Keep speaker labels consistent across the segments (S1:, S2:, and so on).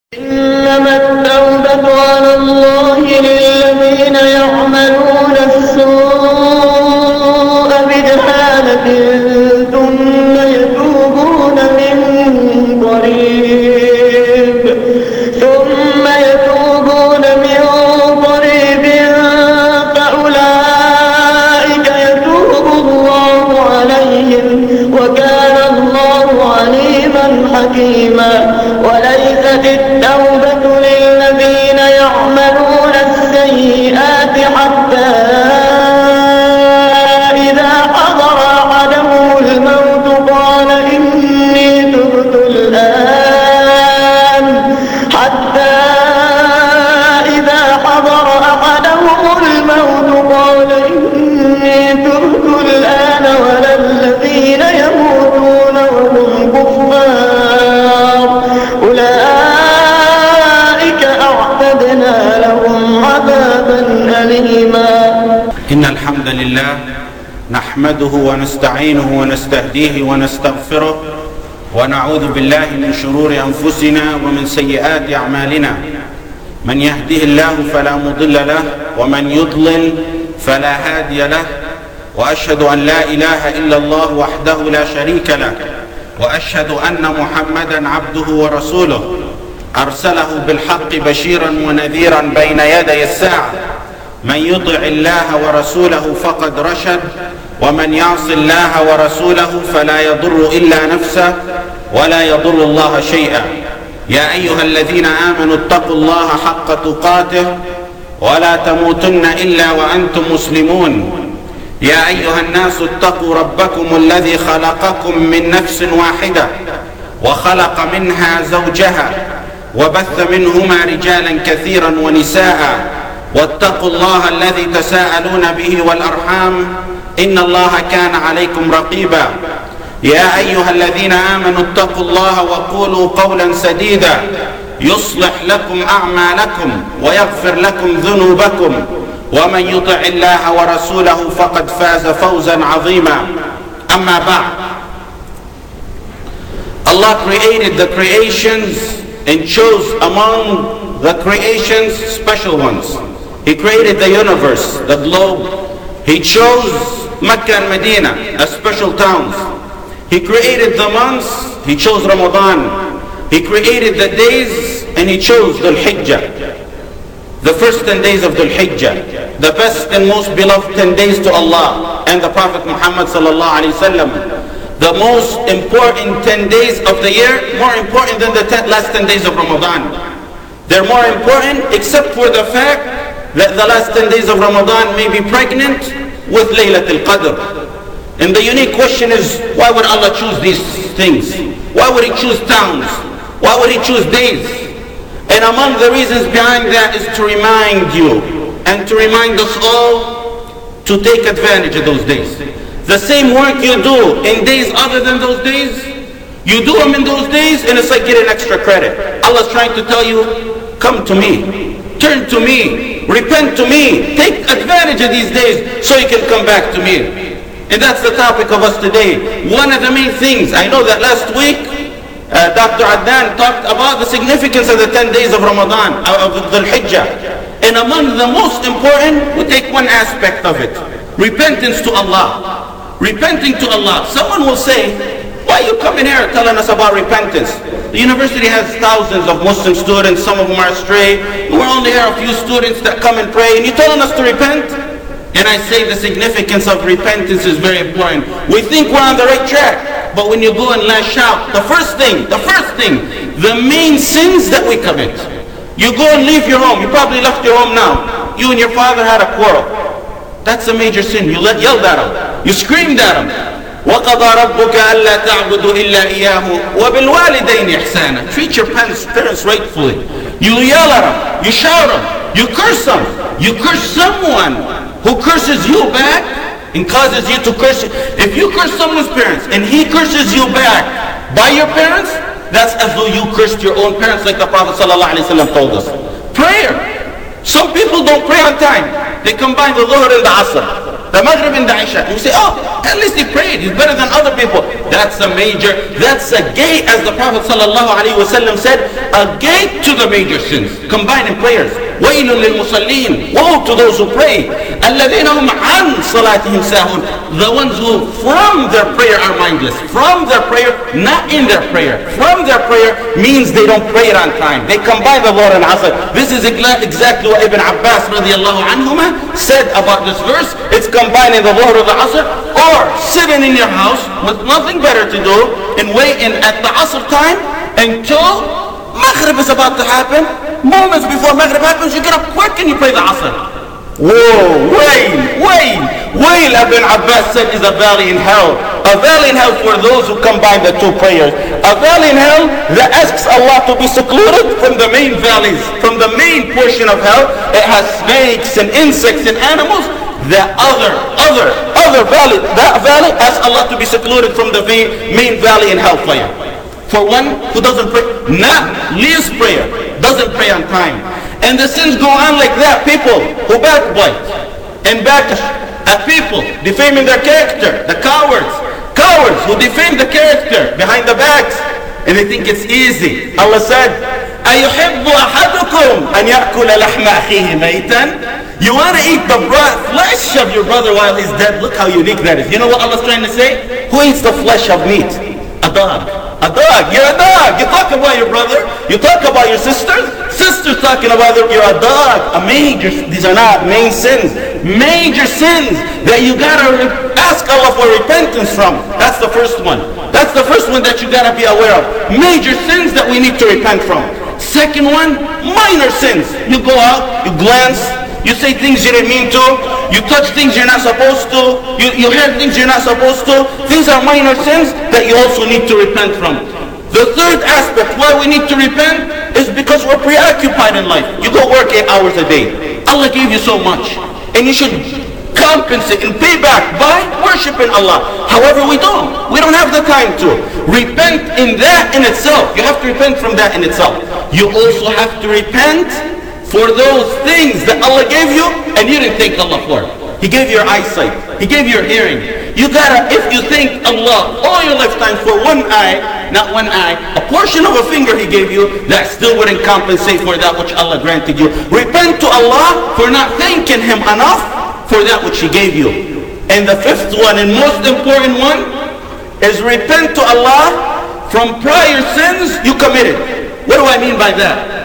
S1: إنما التوبة على الله للذين يعملون السوء بجهالة ثم يتوبون من قريب فأولئك يتوب الله عليهم وكان الله عليما حكيما. وليست التوبة للذين يعملون السيئات حتى إذا حضر أحدهم الموت قال إني تبت الآن ولا الذين يموتون وهم كفار أولئك أعتدنا لهم عذابا أليما.
S2: إن الحمد لله نحمده ونستعينه ونستهديه ونستغفره ونعوذ بالله من شرور أنفسنا ومن سيئات أعمالنا. من يهده الله فلا مضل له ومن يضلل فلا هادي له. وأشهد أن لا إله إلا الله وحده لا شريك له وأشهد أن محمدا عبده ورسوله أرسله بالحق بشيرا ونذيرا بين يدي الساعة. من يطع الله ورسوله فقد رشد ومن يعص الله ورسوله فلا يضر إلا نفسه ولا يضر الله شيئا. يا أيها الذين آمنوا اتقوا الله حق تقاته ولا تموتن إلا وأنتم مسلمون. يا أيها الناس اتقوا ربكم الذي خلقكم من نفس واحدة وخلق منها زوجها وبث منهما رجالا كثيرا ونساء واتقوا الله الذي تساءلون به والأرحام إن الله كان عليكم رقيبا. يا أيها الذين آمنوا اتقوا الله وقولوا قولا سديدا يصلح لكم أعمالكم ويغفر لكم ذنوبكم ومن يطع الله ورسوله فقد فاز فوزا عظيما. أما بعد, Allah created the creations and chose among the creations special ones. He created the universe, the globe. He chose Mecca and Medina as special towns. He created the months, He chose Ramadan. He created the days and He chose Dhul Hijjah. The first 10 days of Dhul Hijjah, the best and most beloved 10 days to Allah and the Prophet Muhammad sallallahu alaihi wasallam. The most important 10 days of the year, more important than the last 10 days of Ramadan. They're more important except for the fact that the last 10 days of Ramadan may be pregnant with Laylatul Qadr. And the unique question is, why would Allah choose these things? Why would He choose towns? Why would He choose days? And among the reasons behind that is to remind you and to remind us all to take advantage of those days. The same work you do in days other than those days, you do them in those days and it's like getting extra credit. Allah's trying to tell you, come to me, turn to me, repent to me, take advantage of these days so you can come back to me. And that's the topic of us today. One of the main things, I know that last week Dr. Adnan talked about the significance of the 10 days of Ramadan, of Dhul Hijjah. And among the most important, we take one aspect of it. Repentance to Allah. Repenting to Allah. Someone will say, why are you coming here telling us about repentance? The university has thousands of Muslim students, some of them are astray. We're only here a few students that come and pray, and you're telling us to repent? And I say the significance of repentance is very important. We think we're on the right track. But when you go and lash out, the first thing, the main sins that we commit. You go and leave your home. You probably left your home now. You and your father had a quarrel. That's a major sin. You yelled at him. You screamed at him. وَقَضَى رَبُّكَ أَلَّا تَعْبُدُوا إِلَّا إِيَّاهُ وَبِالْوَالِدَيْنِ إِحْسَانًا. Treat your parents rightfully. You yell at them. You shout them. You curse them. You curse someone who curses you back and causes you to curse. If you curse someone's parents and he curses you back by your parents, that's as though you cursed your own parents, like the Prophet ﷺ told us. Prayer. Some people don't pray on time. They combine the Dhuhr and the Asr. the Maghrib and the Isha. And you say, oh, at least he prayed. He's better than other people. That's a gate, as the Prophet ﷺ said, a gate to the major sins. Combining prayers. وَيْلٌ لِلْمُصَلِّينَ, woe to those who pray. الَّذِينَ هُمْ عَنْ صَلَاتِهِمْ سَاهُونَ, the ones who from their prayer are mindless. From their prayer, not in their prayer. From their prayer means they don't pray it on time. They combine the Dhuhr and Asr. This is exactly what Ibn Abbas radiallahu anhuma said about this verse. It's combining the Dhuhr and the Asr, or sitting in your house with nothing better to do and waiting at the Asr time until Maghrib is about to happen. Moments before Maghrib happens, you get up quick and you pray the Asr. Whoa, wail, Ibn Abbas said, is a valley in hell. A valley in hell for those who combine the two prayers. A valley in hell that asks Allah to be secluded from the main valleys, from the main portion of hell. It has snakes and insects and animals. That other valley, that valley asks Allah to be secluded from the main valley in hellfire. For one who doesn't pray, not least prayer, doesn't pray on time. And the sins go on like that. People who backbite and back at people, defaming their character, the cowards who defame the character behind the backs, and they think it's easy. Allah said, أَيُحِبُّ أَحَدُكُمْ أَنْ يَأْكُلَ لَحْمَ أَخِيهِ مَيْتًا, you want to eat the flesh of your brother while he's dead? Look how unique that is. You know what Allah's trying to say? Who eats the flesh of meat? A dog. A dog. You're a dog. You talk about your brother. You talk about your sisters. Sisters talking about them. You're a dog. These are not main sins. Major sins that you gotta ask Allah for repentance from. That's the first one. That's the first one that you gotta be aware of. Major sins that we need to repent from. Second one, minor sins. You go out, you glance, you say things you didn't mean to, you touch things you're not supposed to, you hear things you're not supposed to. These are minor sins that you also need to repent from. The third aspect why we need to repent is because we're preoccupied in life. You go work 8 hours a day. Allah gave you so much, and you should compensate and pay back by worshiping Allah. However, we don't have the time to repent in that in itself. You have to repent from that in itself. You also have to repent for those things that Allah gave you and you didn't thank Allah for. He gave you your eyesight. He gave you your hearing. You gotta, if you thank Allah all your lifetime for one eye, not one eye, a portion of a finger He gave you, that still wouldn't compensate for that which Allah granted you. Repent to Allah for not thanking Him enough for that which He gave you. And the fifth one and most important one is repent to Allah from prior sins you committed. What do I mean by that?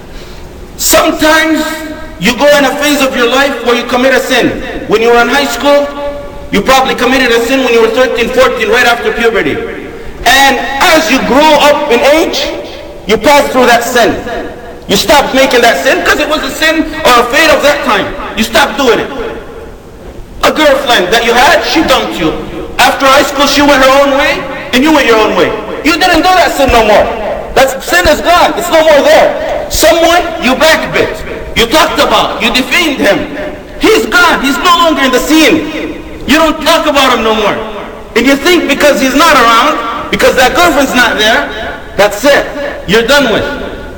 S2: Sometimes you go in a phase of your life where you commit a sin. When you were in high school, you probably committed a sin when you were 13, 14, right after puberty. And as you grow up in age, you pass through that sin. You stopped making that sin because it was a sin or a fate of that time. You stopped doing it. A girlfriend that you had, she dumped you. After high school, she went her own way, and you went your own way. You didn't do that sin no more. That sin is gone. It's no more there. Someone you backbit, you talked about, you defamed him. He's gone. He's no longer in the scene. You don't talk about him no more. And you think because he's not around, because that girlfriend's not there, that's it. You're done with.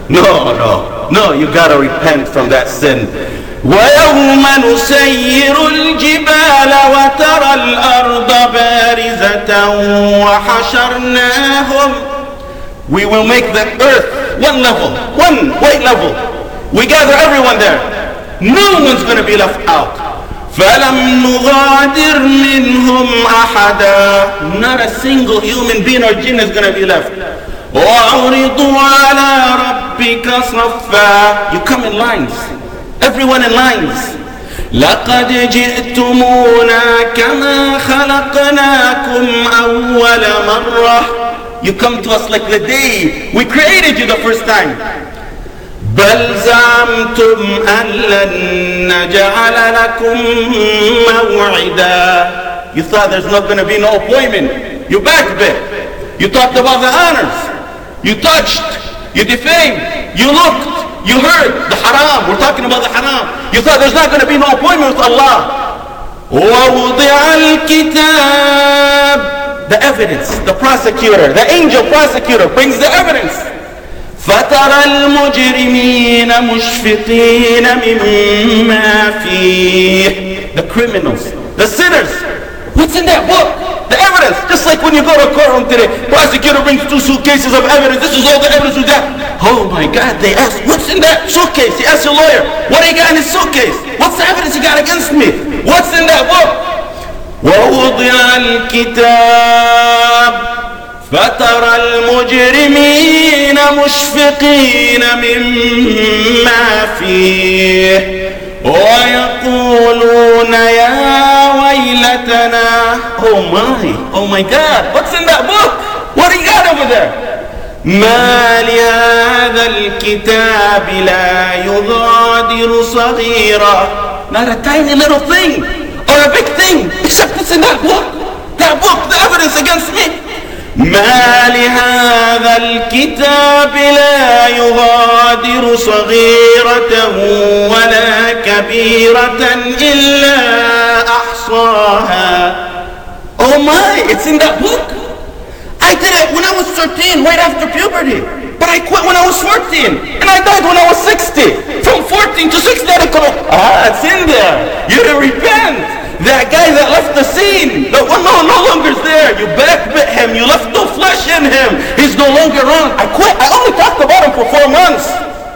S2: No, you gotta repent from that sin. وَيَوْمَ نُسَيِّرُ الْجِبَالَ وَتَرَى الْأَرْضَ بَارِزَةً وَحَشَرْنَاهُمْ. We will make the earth one level, one white level. We gather everyone there. No one's going to be left out. فَلَمْ نُغَادِرْ مِنْهُمْ أَحَدًا. Not a single human being or jinn is going to be left. وَعُرِضُوا عَلَى رَبِّكَ صَفًّا. You come in lines. Everyone in lines. لَقَدْ جِئْتُمُونَا كَمَا خَلَقْنَاكُمْ أَوَّلَ مَرَّةٍ. You come to us like the day we created you the first time. بَلْ زَعَمْتُمْ أَنْ لَنْ نَجْعَلَ لَكُمْ مَوْعِدًا. You thought there's not going to be no appointment. You backbit. You talked about the honors. You touched. You defamed. You looked. You heard the haram. We're talking about the haram. You thought there's not going to be no appointment with Allah. وَوُضِعَ الْكِتَابِ. The evidence, the prosecutor, the angel prosecutor brings the evidence. فَتَرَى الْمُجْرِمِينَ مُشْفِقِينَ مِمَّا فِيهِ. The criminals, the sinners. What's in that book? The evidence. Just like when you go to a courtroom today, prosecutor brings 2 suitcases of evidence. This is all the evidence we got. Oh my God, they ask, what's in that suitcase? He asks your lawyer, what do you got in his suitcase? What's the evidence you got against me? What's in that book? وَوُضِعَ الْكِتَابِ فَتَرَى الْمُجْرِمِينَ مُشْفِقِينَ مِمَّا فِيهِ وَيَقُولُونَ يَا وَيْلَتَنَا. Oh my God, what's in that book? What do you got over there? مَا لِهَذَا الْكِتَابِ لَا يُغَادِرُ صَغِيرًا. Not a tiny little thing or a big thing, except it's in that book. That book, the evidence against me. ما لهذا الكتاب لا يغادر صغيرة ولا كبيرة إلا أحصاها. Oh my, it's in that book. I did it when I was 13, right after puberty. But I quit when I was 14. And I died when I was 60. From 14 to 60, I didn't come up. It's in there. You didn't repent. That guy that left the scene, no longer is there. You backbit him. You left no flesh in him. He's no longer on. I quit. I only talked about him for 4 months.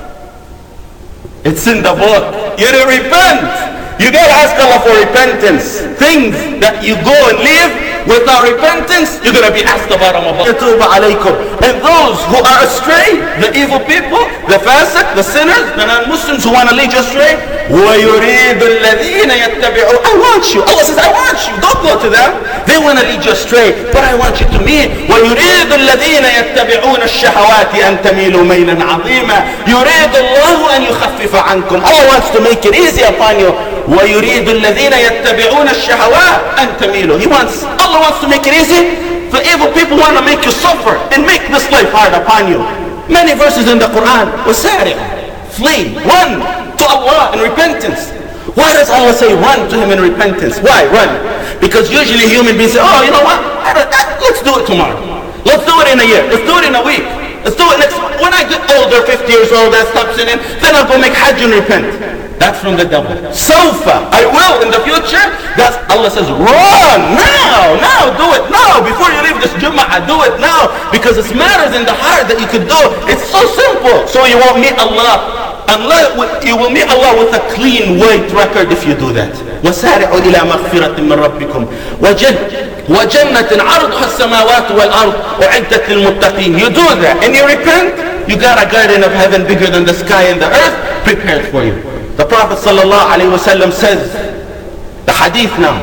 S2: It's in the book. You didn't repent. You gotta ask Allah for repentance. Things that you go and leave without repentance, you're gonna be asked about them. And those who are astray, the evil people, the fasiq, the sinners, the non-Muslims who want to lead you astray, وَيُرِيدُ الَّذِينَ يَتَّبِعُونَ. I want you. Allah says, I want you. Don't go to them. They want to lead you astray, but I want you to me. وَيُرِيدُ الَّذِينَ يَتَّبِعُونَ الشَّهَوَاتِ أَن تَمِيلُوا مَيْلًا عَظِيمًا يُرِيدُ اللَّهُ أَن يُخَفِّفَ عَنكُمْ. Allah wants to make it easy upon you. وَيُرِيدُ الَّذِينَ يَتَّبِعُونَ الشَّهَوَاتِ أَن تَمِيلُوا. Allah wants to make it easy. The evil people want to make you suffer and make this life hard upon you. Many verses in the Quran. وَسَارِعُ. Flee. Run to Allah in repentance. Why does Allah say run to Him in repentance? Why run? Because usually human beings say, oh, you know what? Let's do it tomorrow. Let's do it in a year. Let's do it in a week. Let's do it next month. When I get older, 50 years old, I stop sinning, then I'll go make Hajj and repent. That's from the devil. Sawfa, I will in the future. That's Allah says, run now, do it now. Before you leave this Jum'ah, do it now. Because it's matters in the heart that you could do. It's so simple. So you won't meet Allah. You will meet Allah with a clean white record if you do that. وَسَارِعُوا إِلَى مَغْفِرَةٍ مِّن رَبِّكُمْ وَجَنَّةٍ عَرْضُهَا السَّمَاوَاتُ وَالْأَرْضُ أُعِدَّتْ لِلْمُتَّقِينَ. You do that and you repent, you got a garden of heaven bigger than the sky and the earth prepared for you. The Prophet ﷺ says, the hadith now,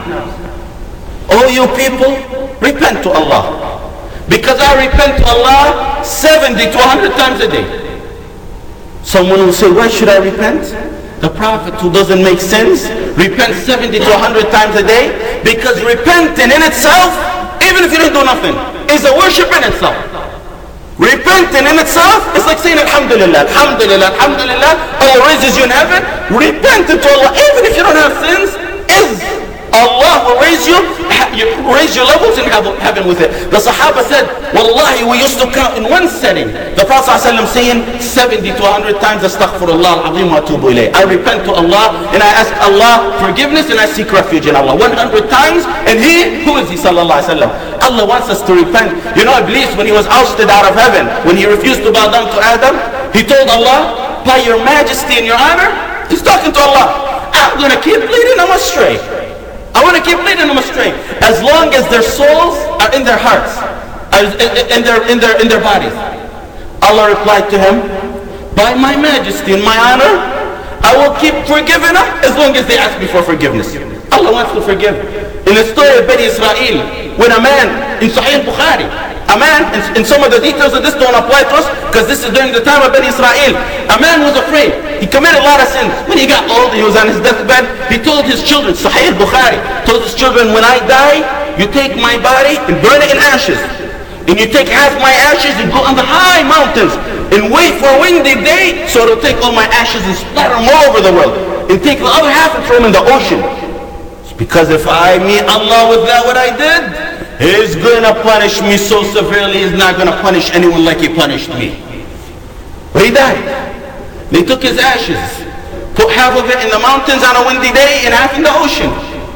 S2: oh you people, repent to Allah. Because I repent to Allah 70 to 100 times a day. Someone will say, why should I repent? The Prophet, who doesn't make sins, repents 70 to 100 times a day. Because repenting in itself, even if you didn't do nothing, is a worship in itself. Repenting in itself is like saying Alhamdulillah, Alhamdulillah, Alhamdulillah. Allah raises you in heaven. Repenting to Allah, even if you don't have sins, is Allah will raise your levels in heaven with it. The Sahaba said, Wallahi, we used to count in one setting. The Prophet ﷺ saying 70 to 100 times, Astaghfirullah al-Azim wa atubu ilayh. I repent to Allah and I ask Allah forgiveness and I seek refuge in Allah. 100 times. And who is he, sallallahu alayhi wa sallam? Allah wants us to repent. You know, Iblis, when he was ousted out of heaven, when he refused to bow down to Adam, he told Allah, by your majesty and your honor, he's talking to Allah, I'm going to keep leading them astray. I want to keep leading them astray as long as their souls are in their hearts, in their bodies. Allah replied to him, by my majesty and my honor, I will keep forgiving them as long as they ask me for forgiveness. Allah wants to forgive. In the story of Bani Israel, when a man in Sahih Bukhari, a man, in some of the details of this don't apply to us because this is during the time of Bani Israel. A man was afraid. He committed a lot of sins. When he got old, he was on his deathbed. He told his children, Sahih Bukhari, told his children, when I die, you take my body and burn it in ashes. And you take half my ashes and go on the high mountains and wait for a windy day so it'll take all my ashes and splatter them all over the world. And take the other half and throw them in the ocean. Because if I meet Allah with that, what I did, He's going to punish me so severely, He's not going to punish anyone like He punished me. But he died. They took his ashes, put half of it in the mountains on a windy day and half in the ocean. And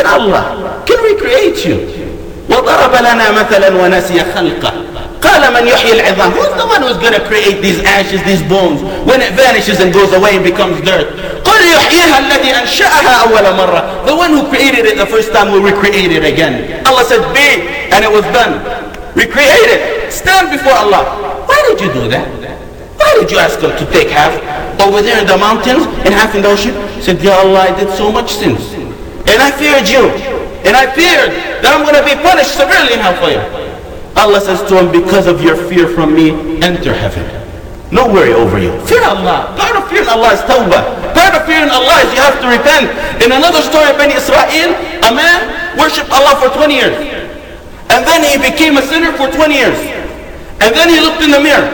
S2: Allah can recreate you. وضرب لنا مثلا ونسي خلقه قال من يحيي العظام. Who's the one who's going to create these ashes, these bones, when it vanishes and goes away and becomes dirt? قل يحييها الذي أنشأها أول مرة. The one who created it the first time will recreate it again. Allah said be, and it was done. Recreate it. Stand before Allah. Why did you do that? Why did you ask him to take half over there in the mountains and half in the ocean? He said, Ya Allah, I did so much sins and I feared you. And I feared that I'm going to be punished severely in hellfire. Allah says to him, because of your fear from me, enter heaven. No worry over you. Fear Allah. Part of fearing Allah is tawbah. Part of fearing Allah is you have to repent. In another story of Bani Israel, a man worshipped Allah for 20 years. And then he became a sinner for 20 years. And then he looked in the mirror.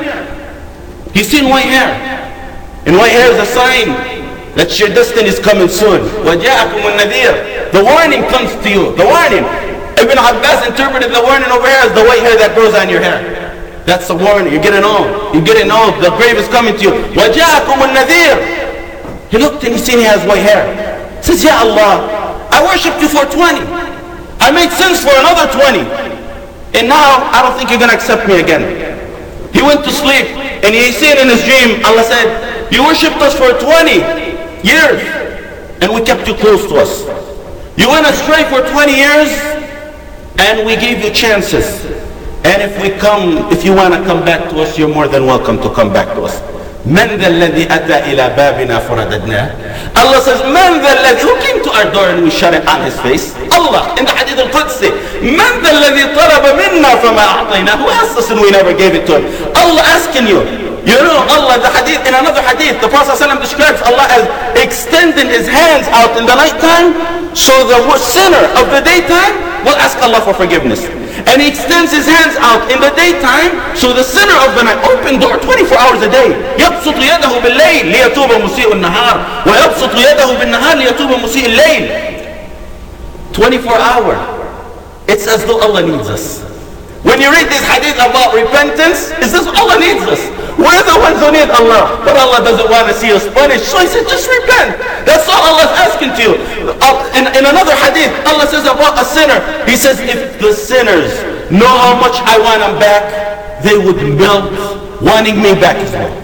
S2: He seen white hair. And white hair is a sign that your destiny is coming soon. وَجَاءَكُمُ النَّذِيرُ. The warning comes to you. The warning. Ibn Abbas interpreted the warning over here as the white hair that grows on your hair. That's the warning. You're getting old. You're getting old. The grave is coming to you. وَجَاءَكُمُ النَّذِيرُ. He looked and he seen he has white hair. He says, Ya Allah, I worshipped you for 20. I made sins for another 20. And now I don't think you're going to accept me again. He went to sleep and he seen in his dream, Allah said, you worshipped us for 20 years and we kept you close to us. You went astray for 20 years and we gave you chances. And if you want to come back to us, you're more than welcome to come back to us. من ذا الذي أتى إلى بابنا فرددناه. Allah says, من ذا الذي, who came to our door and we shut it on his face? Allah, in the Hadith al-Qudsi. من ذا الذي طلب منا فما أعطيناه. Who asked us and we never gave it to him? Allah asking you. You know, Allah, the Hadith, in another Hadith, the Prophet ﷺ describes Allah as extending his hands out in the night time, so the sinner of the daytime will ask Allah for forgiveness. And he extends his hands out in the daytime, so the sinner of the night, open door 24 hours a day. يبسط يده بالليل ليتوب مسيء النهار ويبسط يده بالنهار ليتوب مسيء الليل. 24 hours. It's as though Allah needs us. When you read this hadith about repentance, it's as Allah needs us. We're the ones who need Allah. But Allah doesn't want to see us punished. So He says, just repent. That's all Allah is asking to you. In another hadith, Allah says about a sinner, He says, if the sinners know how much I want them back, they would melt wanting me back as well.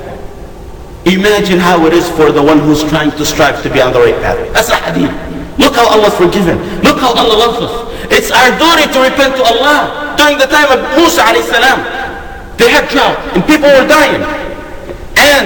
S2: Imagine how it is for the one who's trying to strive to be on the right path. That's a hadith. Look how Allah's forgiven. Look how Allah loves us. It's our duty to repent to Allah. During the time of Musa alayhi salam, they had drought and people were dying. And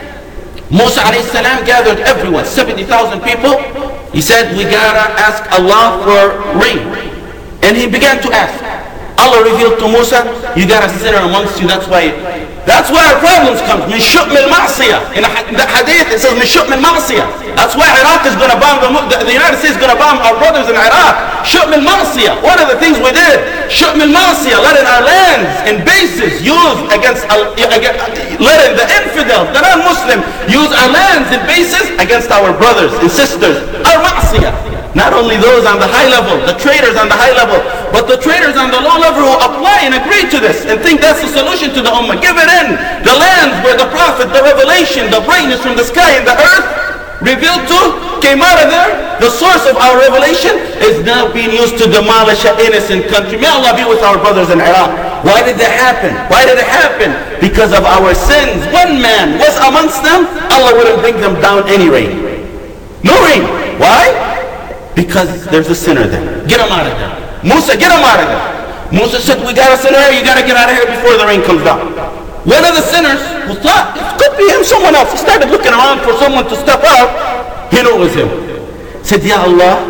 S2: Musa alayhi salam gathered everyone, 70,000 people. He said, we gotta ask Allah for rain. And he began to ask. Allah revealed to Musa, you got a sinner amongst you, that's why our problems come. Min shu'm al-ma'siyah. In the hadith it says min shu'm al-ma'siyah. That's why Iraq is going to bomb, the United States is going to bomb our brothers in Iraq. Shu'm al-ma'siyah. One of the things we did, shu'm al-ma'siyah, letting our lands and bases used against, letting the infidel, the non-Muslim, use our lands and bases against our brothers and sisters. Our ma'siyah. Not only those on the high level, the traitors on the high level, but the traitors on the low level who apply and agree to this and think that's the solution to the ummah. Give it in. The lands where the prophet, the revelation, the brightness from the sky and the earth revealed to, came out of there. The source of our revelation is now being used to demolish an innocent country. May Allah be with our brothers in Iraq. Why did that happen? Why did it happen? Because of our sins. One man was amongst them, Allah wouldn't bring them down any rain. No rain. Why? Because there's a sinner there. Get him out of there. Musa, get him out of there. Musa said, we got a sinner here, you got to get out of here before the rain comes down. One of the sinners who thought it could be him, someone else, he started looking around for someone to step out. He knew it was him. Said, Ya Allah,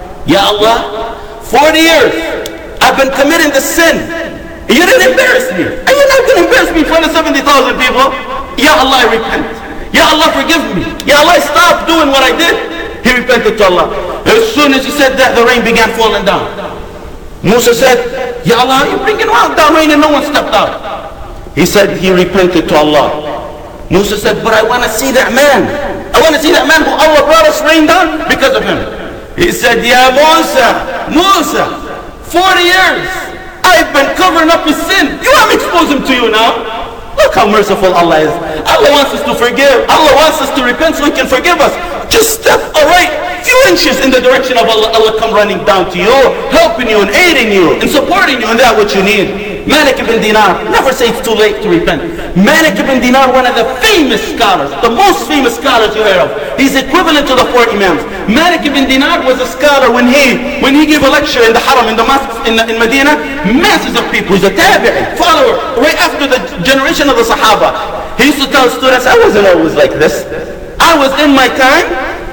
S2: 40 years I've been committing this sin. You didn't embarrass me. And you're not going to embarrass me in front of 70,000 people. Ya Allah, I repent. Ya Allah, forgive me. Ya Allah, stop doing what I did. He repented to Allah. As soon as he said that, the rain began falling down. Musa said, Ya Allah, you're bringing down rain and no one stepped out. He said he repented to Allah. Musa said, but I want to see that man. I want to see that man who Allah brought us rain down because of him. He said, Ya Musa, 40 years I've been covering up his sin. You want me to expose him to you now? Look how merciful Allah is. Allah wants us to forgive. Allah wants us to repent so He can forgive us. Just step few inches in the direction of Allah. Allah come running down to you, helping you and aiding you and supporting you in that what you need. Malik ibn Dinar, never say it's too late to repent. Malik ibn Dinar, one of the famous scholars, the most famous scholars you heard of. He's equivalent to the 4 Imams. Malik ibn Dinar was a scholar when he gave a lecture in the Haram, in the mosque in Medina. Masses of people. He's a tabi'i, follower, right after the generation of the Sahaba. He used to tell students, I wasn't always like this. I was in my time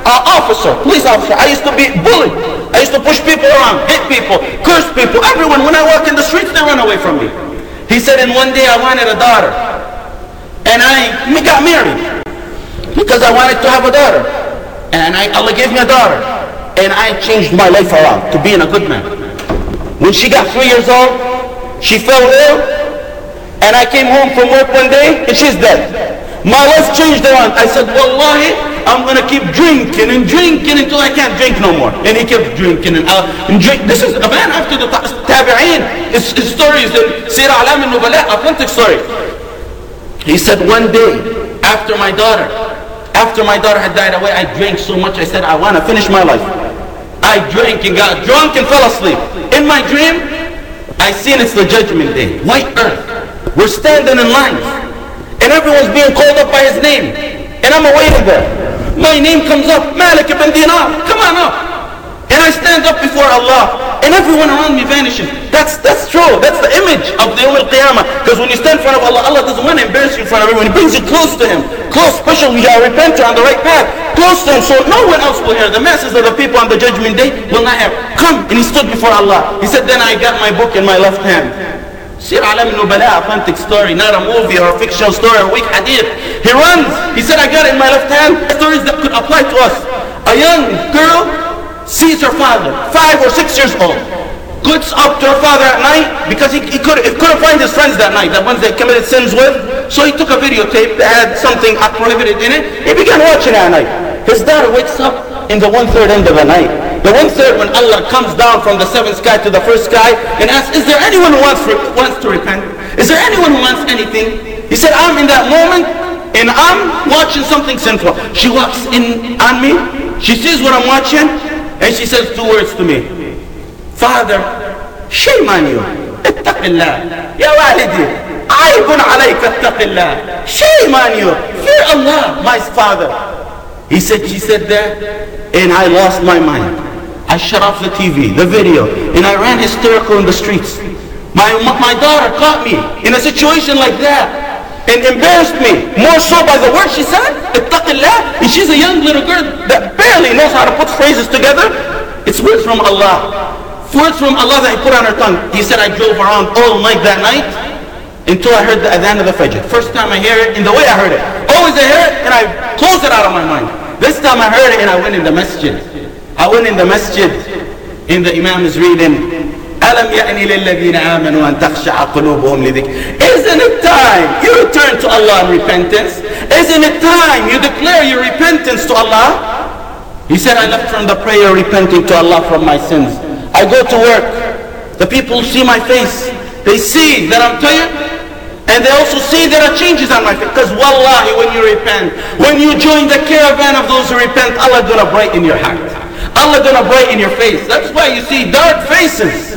S2: police officer. I used to be bullied. I used to push people around, hit people, curse people. Everyone, when I walk in the streets, they run away from me. He said, and one day I wanted a daughter. And I got married because I wanted to have a daughter. And Allah gave me a daughter. And I changed my life around to being a good man. When she got 3 years old, she fell ill. And I came home from work one day and she's dead. My life changed around. I said, Wallahi, I'm going to keep drinking and drinking until I can't drink no more. And he kept drinking and drink. This is a man after the Tabi'een. His stories in Sir A'lam al-Nubala, authentic story. He said, one day, after my daughter had died away, I drank so much, I said, I want to finish my life. I drank and got drunk and fell asleep. In my dream, I seen it's the judgment day. White earth. We're standing in lines. And everyone's being called up by his name. And I'm awaiting there. My name comes up, Malik ibn Dinar, come on up. And I stand up before Allah. And everyone around me vanishes. That's true. That's the image of the Yawm al-Qiyamah. Because when you stand in front of Allah, Allah doesn't want to embarrass you in front of everyone. He brings you close to Him. Close, especially when you are a repenter on the right path. Close to Him, so no one else will hear. The masses of the people on the judgment day will not have. Come. And he stood before Allah. He said, then I got my book in my left hand. Sir A'lam al-Nubala, authentic story, not a movie or a fictional story or a weak hadith. He runs. He said, I got it in my left hand. Stories that could apply to us. A young girl sees her father, 5 or 6 years old. Gets up to her father at night because he couldn't find his friends that night, the ones they committed sins with. So he took a videotape that had something prohibited in it. He began watching it at night. His daughter wakes up in the 1/3 end of the night. The 1/3 when Allah comes down from the 7th sky to the 1st sky and asks, is there anyone who wants to repent? Is there anyone who wants anything? He said, I'm in that moment and I'm watching something sinful. She walks in on me. She sees what I'm watching and she says 2 words to me. Father, shame on you. اتق الله. Ya walidi. Aibun alayka اتق الله. Shame on you. Fear Allah, my father. She said that, and I lost my mind. I shut off the TV, the video, and I ran hysterical in the streets. My daughter caught me in a situation like that and embarrassed me, more so by the words she said, ittaqillah, and she's a young little girl that barely knows how to put phrases together. It's words from Allah. Words from Allah that He put on her tongue. He said, I drove around all night that night until I heard the adhan of the Fajr. First time I hear it, in the way I heard it. Always I hear it and I close it out of my mind. This time I heard it and I went in the masjid. And the Imam is reading, أَلَمْ يَأْنِ لِلَّذِينَ آمَنُوا أَن تَخْشَعَ قُلُوبُهُمْ لِذِكْرِ. Isn't it time you return to Allah in repentance? Isn't it time you declare your repentance to Allah? He said, I left from the prayer repenting to Allah from my sins. I go to work. The people see my face. They see that I'm tired. And they also see there are changes on my face. Because wallahi, when you repent, when you join the caravan of those who repent, Allah is going to brighten your heart. Allah is going to brighten your face. That's why you see dark faces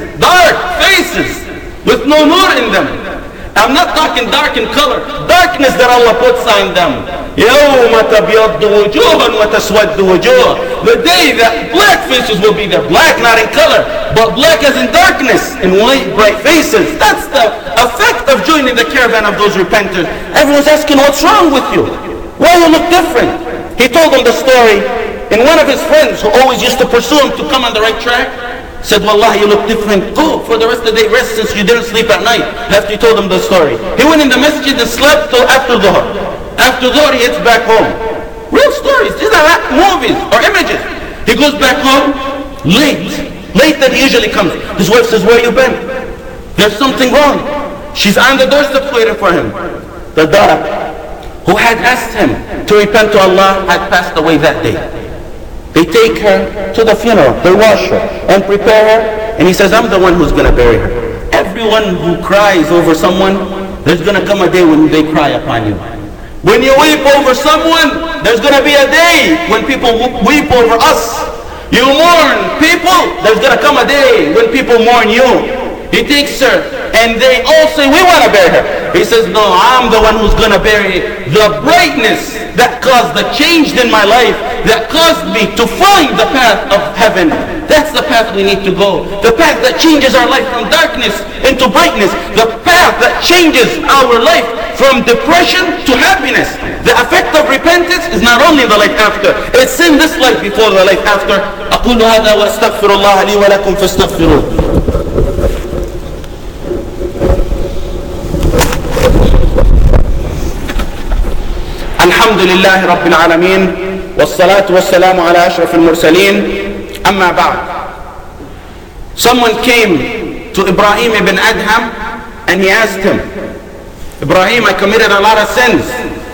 S2: with no nur in them. I'm not talking dark in color. Darkness that Allah puts on them. يَوْمَ تَبْيَضُّ وُجُوهٌ وَتَسْوَدُّ وُجُوهٌ. The day that black faces will be there. Black not in color, but black as in darkness, and white bright faces. That's the effect of joining the caravan of those repenters. Everyone's asking, what's wrong with you? Why you look different? He told them the story. And one of his friends who always used to pursue him to come on the right track said, Wallahi, you look different. Go for the rest of the day, rest since you didn't sleep at night. After he told him the story, he went in the masjid and slept till after Dhuhr. After Dhuhr, he heads back home. Real stories. These are not movies or images. He goes back home late than he usually comes. His wife says, where you been? There's something wrong. She's on the doorstep waiting for him. The daughter who had asked him to repent to Allah had passed away that day. They take her to the funeral. They wash her and prepare her. And he says, I'm the one who's going to bury her. Everyone who cries over someone, there's going to come a day when they cry upon you. When you weep over someone, there's going to be a day when people weep over us. You mourn people, there's going to come a day when people mourn you. He takes her, and they all say, we want to bury her. He says, no, I'm the one who's going to bury the brightness that caused the change in my life, that caused me to find the path of heaven. That's the path we need to go. The path that changes our life from darkness into brightness. The path that changes our life from depression to happiness. The effect of repentance is not only in the life after, it's in this life before the life after. أقول هذا وأستغفر الله لي ولكم فاستغفروه. الحمد لله رب العالمين والصلاة والسلام على أشرف المرسلين أما بعد. Someone came to Ibrahim ibn Adham and he asked him, Ibrahim, I committed a lot of sins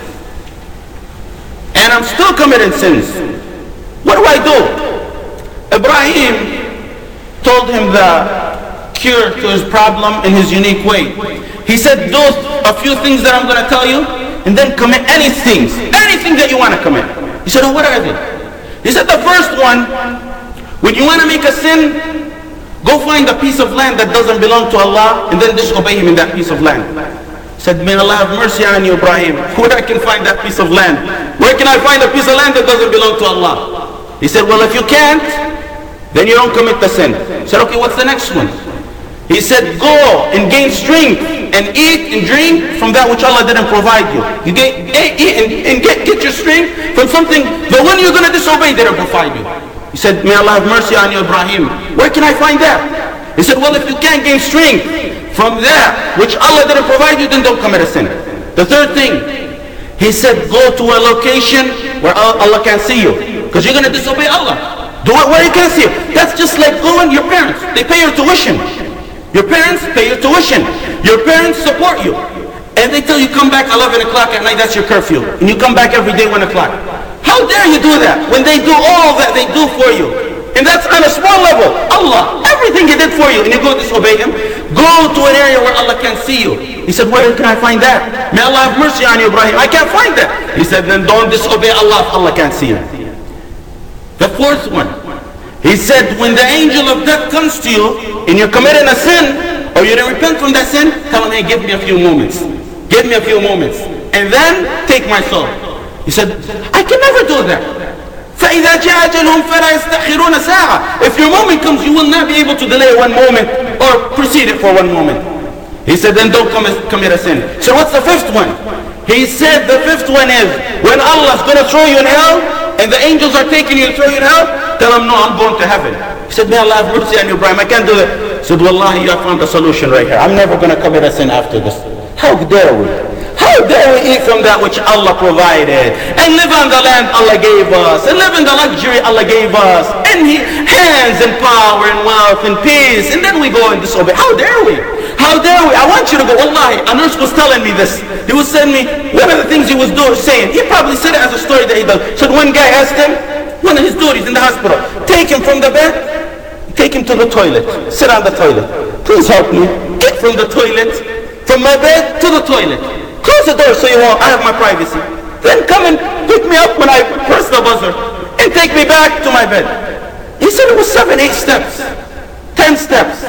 S2: and I'm still committing sins. What do I do? Ibrahim told him the cure to his problem in his unique way. He said, do a few things that I'm going to tell you, and then commit anything that you want to commit. He said, oh, what are they? He said, the first one, when you want to make a sin, go find a piece of land that doesn't belong to Allah, and then disobey Him in that piece of land. He said, may Allah have mercy on you, Ibrahim. Where I can find that piece of land? Where can I find a piece of land that doesn't belong to Allah? He said, well, if you can't, then you don't commit the sin. He said, okay, what's the next one? He said, go and gain strength and eat and drink from that which Allah didn't provide you. You get your strength from something the one you're going to disobey didn't provide you. He said, may Allah have mercy on you, Ibrahim. Where can I find that? He said, well, if you can't gain strength from that which Allah didn't provide you, then don't commit a sin. The third thing, he said, go to a location where Allah can't see you, because you're going to disobey Allah. Do it where He can't see you. That's just like going, your parents, they pay your tuition. Your parents pay your tuition. Your parents support you. And they tell you come back 11 o'clock at night, that's your curfew. And you come back every day 1 o'clock. How dare you do that when they do all that they do for you? And that's on a small level. Allah, everything He did for you, and you go disobey Him. Go to an area where Allah can see you. He said, where can I find that? May Allah have mercy on you, Ibrahim. I can't find that. He said, then don't disobey Allah if Allah can't see you. The fourth one, he said, when the angel of death comes to you and you're committing a sin or you didn't repent from that sin, tell him, hey, give me a few moments. Give me a few moments. And then take my soul. He said, I can never do that. فَإِذَا جَاءَ أَجَلُهُمْ فَلَا يَسْتَأْخِرُونَ سَاعَةً. If your moment comes, you will not be able to delay 1 moment or precede it for 1 moment. He said, then don't commit a sin. So what's the fifth one? He said the fifth one is, when Allah's going to throw you in hell, and the angels are taking you to throw you in hell, tell them, no, I'm going to heaven. He said, may Allah have mercy on you, Ibrahim. I can't do that. He said, wallahi, you have found the solution right here. I'm never going to commit a sin after this. How dare we? How dare we eat from that which Allah provided, and live on the land Allah gave us, and live in the luxury Allah gave us, and hands and power and wealth and peace, and then we go and disobey. How dare we? How dare we? I want you to go. Wallahi, a nurse was telling me this. He was telling me one of the things he was saying. He probably said it as a story that he does. So one guy asked him, one of his duties in the hospital, take him from the bed, take him to the toilet, sit on the toilet. Please help me. Get from the toilet, from my bed to the toilet. Close the door so you won't, I have my privacy. Then come and pick me up when I press the buzzer and take me back to my bed. He said it was 7, 8 steps, 10 steps.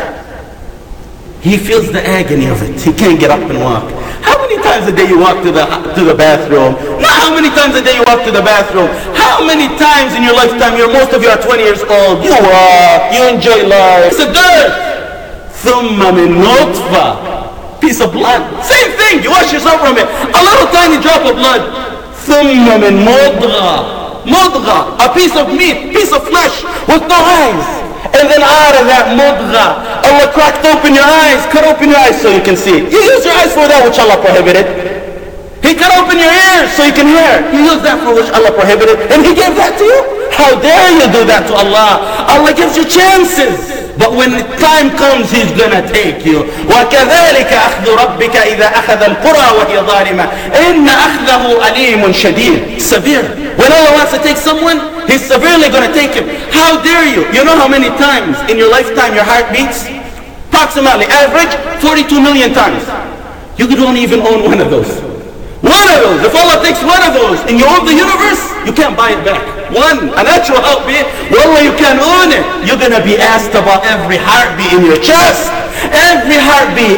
S2: He feels the agony of it. He can't get up and walk. How many times a day you walk to the bathroom? Not how many times a day you walk to the bathroom. How many times in your lifetime, most of you are 20 years old, you walk, you enjoy life. It's a dirt. ثُمَّ مِن نُطْفَةٍ. Piece of blood. Same thing. You wash yourself from it. A little tiny drop of blood. ثُمَّ مِن مُضْغَةٍ. Mudgha. A piece of meat, piece of flesh with no eyes. And then out of that mudgha, Allah cracked open your eyes, cut open your eyes so you can see. You use your eyes for that which Allah prohibited. He cut open your ears so you can hear. You use that for which Allah prohibited, and He gave that to you? How dare you do that to Allah? Allah gives you chances. But when the time comes, He's gonna take you. وَكَذَلِكَ أَخْذُ رَبِّكَ إِذَا أَخَذَ الْقُرَى وَهِيَ ظَالِمَةٌ إِنَّ أَخْذَهُ أَلِيمٌ شَدِيدٌ. Severe. When Allah wants to take someone, He's severely gonna take him. How dare you? You know how many times in your lifetime your heart beats? Approximately, average, 42 million times. You don't even own one of those. One of those. If Allah takes one of those and you own the universe, you can't buy it back. One, a natural heartbeat, wallah, you can't own it. You're going to be asked about every heartbeat in your chest. Every heartbeat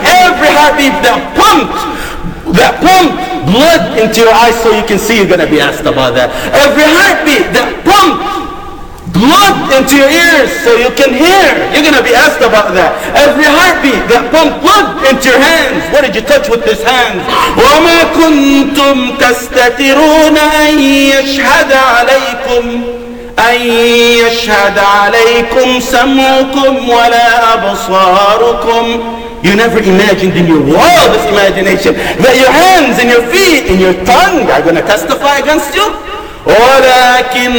S2: that pumped blood into your eyes so you can see, you're going to be asked about that. Every heartbeat that pumped blood into your ears so you can hear, you're going to be asked about that. Every heartbeat that pumped blood into your hands, what did you touch with this hands? وَمَا كُنْتُمْ تَسْتَتِرُونَ أَن يَشْهَدَ عَلَيْكُمْ سَمْعُكُمْ وَلَا أَبْصَارُكُمْ. You never imagined in your wildest imagination that your hands and your feet and your tongue are going to testify against you. ولكن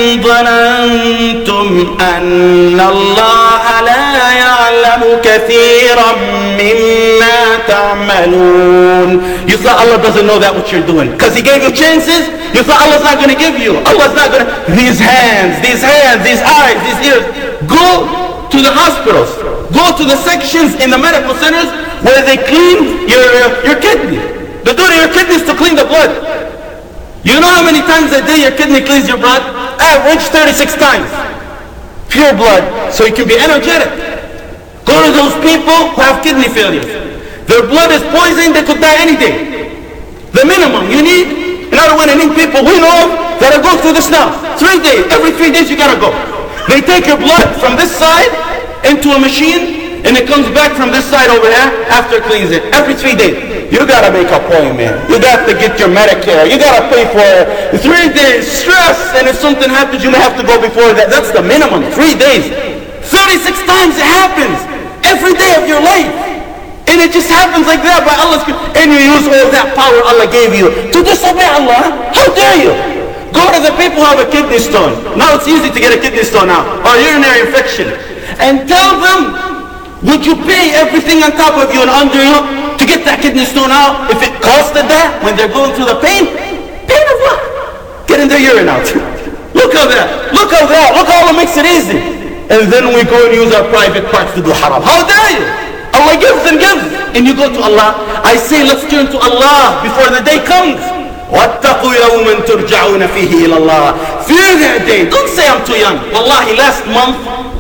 S2: ظننتم أن الله لا يعلم كثيرا مما تعملون. You thought Allah doesn't know that what you're doing because He gave you chances. You thought Allah's not going to give you. Allah's not going to. These hands, these eyes, these ears. Go to the hospitals. Go to the sections in the medical centers where they clean your kidney. The duty of your kidney is to clean the blood. You know how many times a day your kidney cleans your blood? Average 36 times. Pure blood, so you can be energetic. Go to those people who have kidney failures. Their blood is poisoned, they could die any day. The minimum you need, in order to need people we know that are going through this now. 3 days, every 3 days you gotta go. They take your blood from this side into a machine, and it comes back from this side over here after it cleans it. Every 3 days. You gotta make an appointment. You got to get your Medicare. You gotta pay for 3 days stress, and if something happens, you may have to go before that. That's the minimum. 3 days. 36 times it happens every day of your life, and it just happens like that by Allah's. And you use all that power Allah gave you to disobey Allah. How dare you? Go to the people who have a kidney stone. Now it's easy to get a kidney stone now, or urinary infection, and tell them, would you pay everything on top of you and under you to get that kidney stone out if it costed that when they're going through the pain? Pain of what? Getting their urine out. Look how that. Look how Allah makes it easy. And then we go and use our private parts to do haram. How dare you? Allah gives and gives. And you go to Allah. I say let's turn to Allah before the day comes. وَاتَّقُوا يَوْمًا تُرْجَعُونَ فِيهِ إِلَى اللَّهِ. Fear that day. Don't say I'm too young. Wallahi, last month,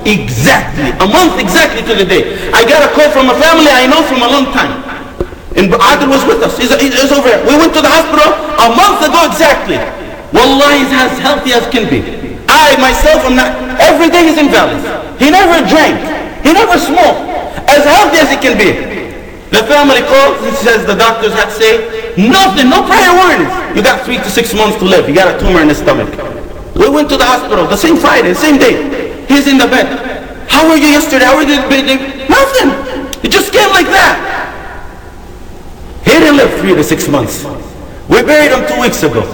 S2: a month exactly to the day, I got a call from a family I know from a long time. And Adil was with us. He's over here. We went to the hospital a month ago exactly. Wallahi, he's as healthy as can be. I myself am not. Every day he's invalid. He never drank. He never smoked. As healthy as he can be. The family calls and says the doctors have to say, nothing, no prior warnings. You got 3 to 6 months to live. You got a tumor in the stomach. We went to the hospital the same Friday, the same day. He's in the bed. How were you yesterday? How were you? Nothing. It just came like that. He didn't live 3 to 6 months. We buried him 2 weeks ago.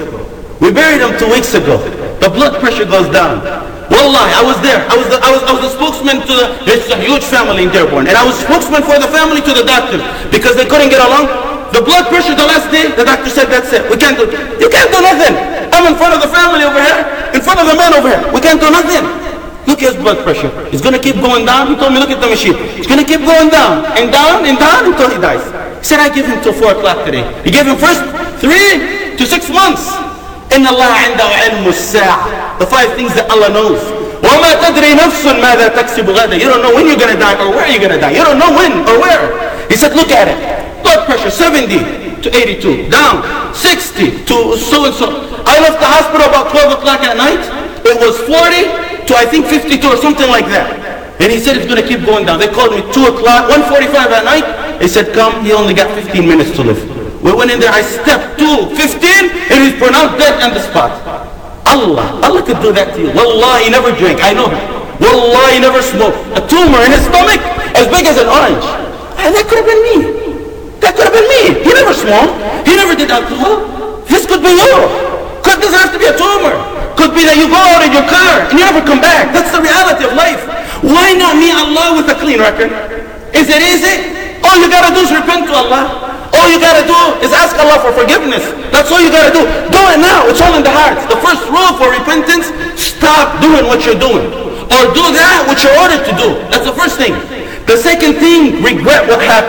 S2: The blood pressure goes down. Wallahi, I was there. I was the spokesman to it's a huge family in Dearborn, and I was spokesman for the family to the doctor because they couldn't get along. The blood pressure the last day, the doctor said that's it. You can't do nothing. I'm in front of the family over here, in front of the man over here. We can't do nothing. Look at his blood pressure. It's going to keep going down. He told me, look at the machine. It's going to keep going down and down and down until he dies. He said, I give him till 4 o'clock today. He gave him first 3 to 6 months. إِنَّ اللَّهَ عِنْدَهُ عِلْمُ السَّاعَةِ. The 5 things that Allah knows. وَمَا تَدْرِي نَفْسٌ مَاذَا تَكْسِبُ غَدًا. You don't know when you're going to die or where you're going to die. You don't know when or where. He said, look at it. Blood pressure 70 to 82. Down 60 to so-and-so. I left the hospital about 12 o'clock at night. It was 40 to I think 52 or something like that. And he said it's going to keep going down. They called me 2 o'clock, 1:45 at night. They said, come, he only got 15 minutes to live. We went in there, I stepped 2:15, and he's pronounced dead on the spot. Allah could do that to you. Wallahi, he never drank, I know him. Wallahi, he never smoked. A tumor in his stomach, as big as an orange. And that could have been me. He never smoked. He never did alcohol. This could be you. Doesn't have to be a tumor. Could be that you go out in your car and you never come back. That's the reality of life. Why not meet Allah with a clean record? Is it easy? All you gotta do is repent to Allah. All you gotta do is ask Allah for forgiveness. That's all you gotta do. Do it now. It's all in the heart. The first rule for repentance, stop doing what you're doing. Or do that which you're ordered to do. That's the first thing. The second thing, regret what happened.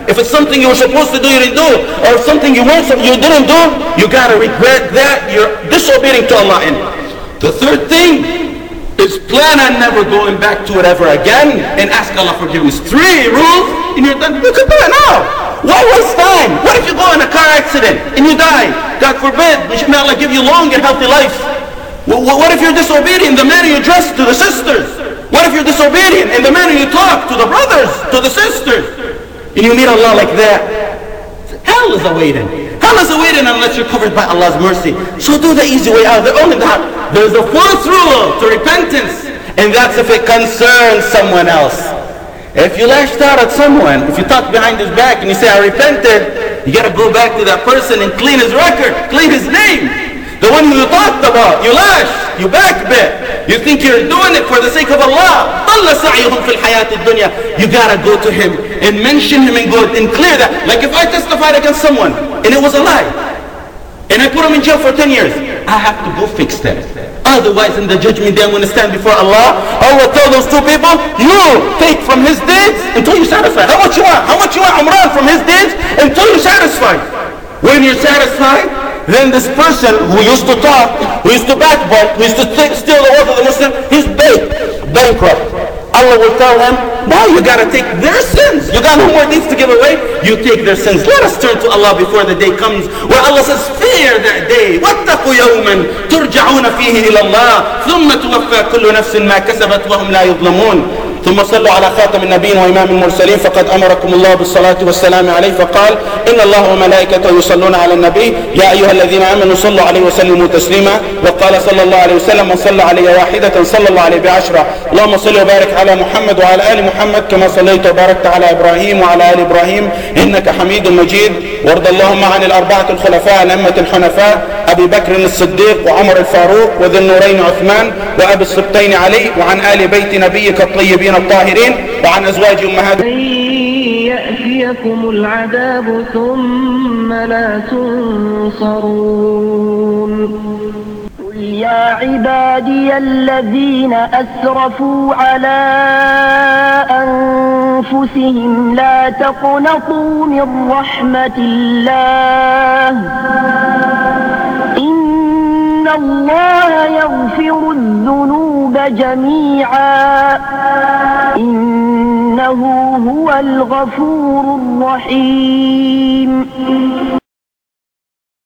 S2: If it's something you were supposed to do, you didn't do, or if something you didn't do, you gotta regret that. You're disobeying to Allah in. The third thing is plan on never going back to it ever again and ask Allah forgiveness. 3 rules and you're done. You can do it now. Why waste time? What if you go in a car accident and you die? God forbid. May Allah give you long and healthy life. What if you're disobedient in the manner you dress to the sisters? What if you're disobedient in the manner you talk to the brothers, to the sisters? And you meet Allah like that. Hell is awaiting. Hell is awaiting unless you're covered by Allah's mercy. So do the easy way out. There's a 4th rule to repentance, and that's if it concerns someone else. If you lashed out at someone, if you talk behind his back and you say, I repented, you got to go back to that person and clean his record, clean his name. The one who you talked about, you lashed, you backbit. You think you're doing it for the sake of Allah. You got to go to him and mention him in good and clear that. Like if I testified against someone and it was a lie, and I put him in jail for 10 years, I have to go fix that. Otherwise, in the judgment day, I'm going to stand before Allah. Allah will tell those 2 people, you take from his deeds until you're satisfied. How much you want? How much you want, Umran, from his deeds until you're satisfied? When you're satisfied, then this person who used to talk, who used to backbite, who used to steal the wealth of the Muslim, he's bankrupt. Allah will tell him, now you got to take their sins. You got no more deeds to give away. You take their sins. Let us turn to Allah before the day comes where Allah says, fear that day. وَاتَّقُوا يَوْمًا تُرْجَعُونَ فِيهِ إِلَى اللَّهِ ثُمَّ تُوَفَّى كُلُّ نَفْسٍ مَا كَسَبَتْ وَهُمْ لَا يُظْلَمُونَ. ثم صلوا على خاتم النبيين وإمام المرسلين فقد أمركم الله بالصلاة والسلام عليه فقال إن الله وملائكته يصلون على النبي يا أيها الذين آمنوا صلوا عليه وسلموا تسليما وقال صلى الله عليه وسلم من صلى علي واحدة صلى الله عليه ب10. اللهم صل وبارك على محمد وعلى آل محمد كما صليت وباركت على إبراهيم وعلى آل إبراهيم إنك حميد مجيد. وارض اللهم عن الأربعة الخلفاء الأئمة الحنفاء أبي بكر الصديق وعمر الفاروق وذي النورين عثمان وأبي السبطين علي وعن آل بيت نبيك الطيبين الطاهرين وعن أزواج أمهاتهم.
S1: يأتيكم العذاب ثم لا تنصرون. قل يا عبادي الذين أسرفوا على أنفسهم لا تقنطوا من رحمة الله إن الله يغفر الذنوب جميعا إنه هو الغفور الرحيم.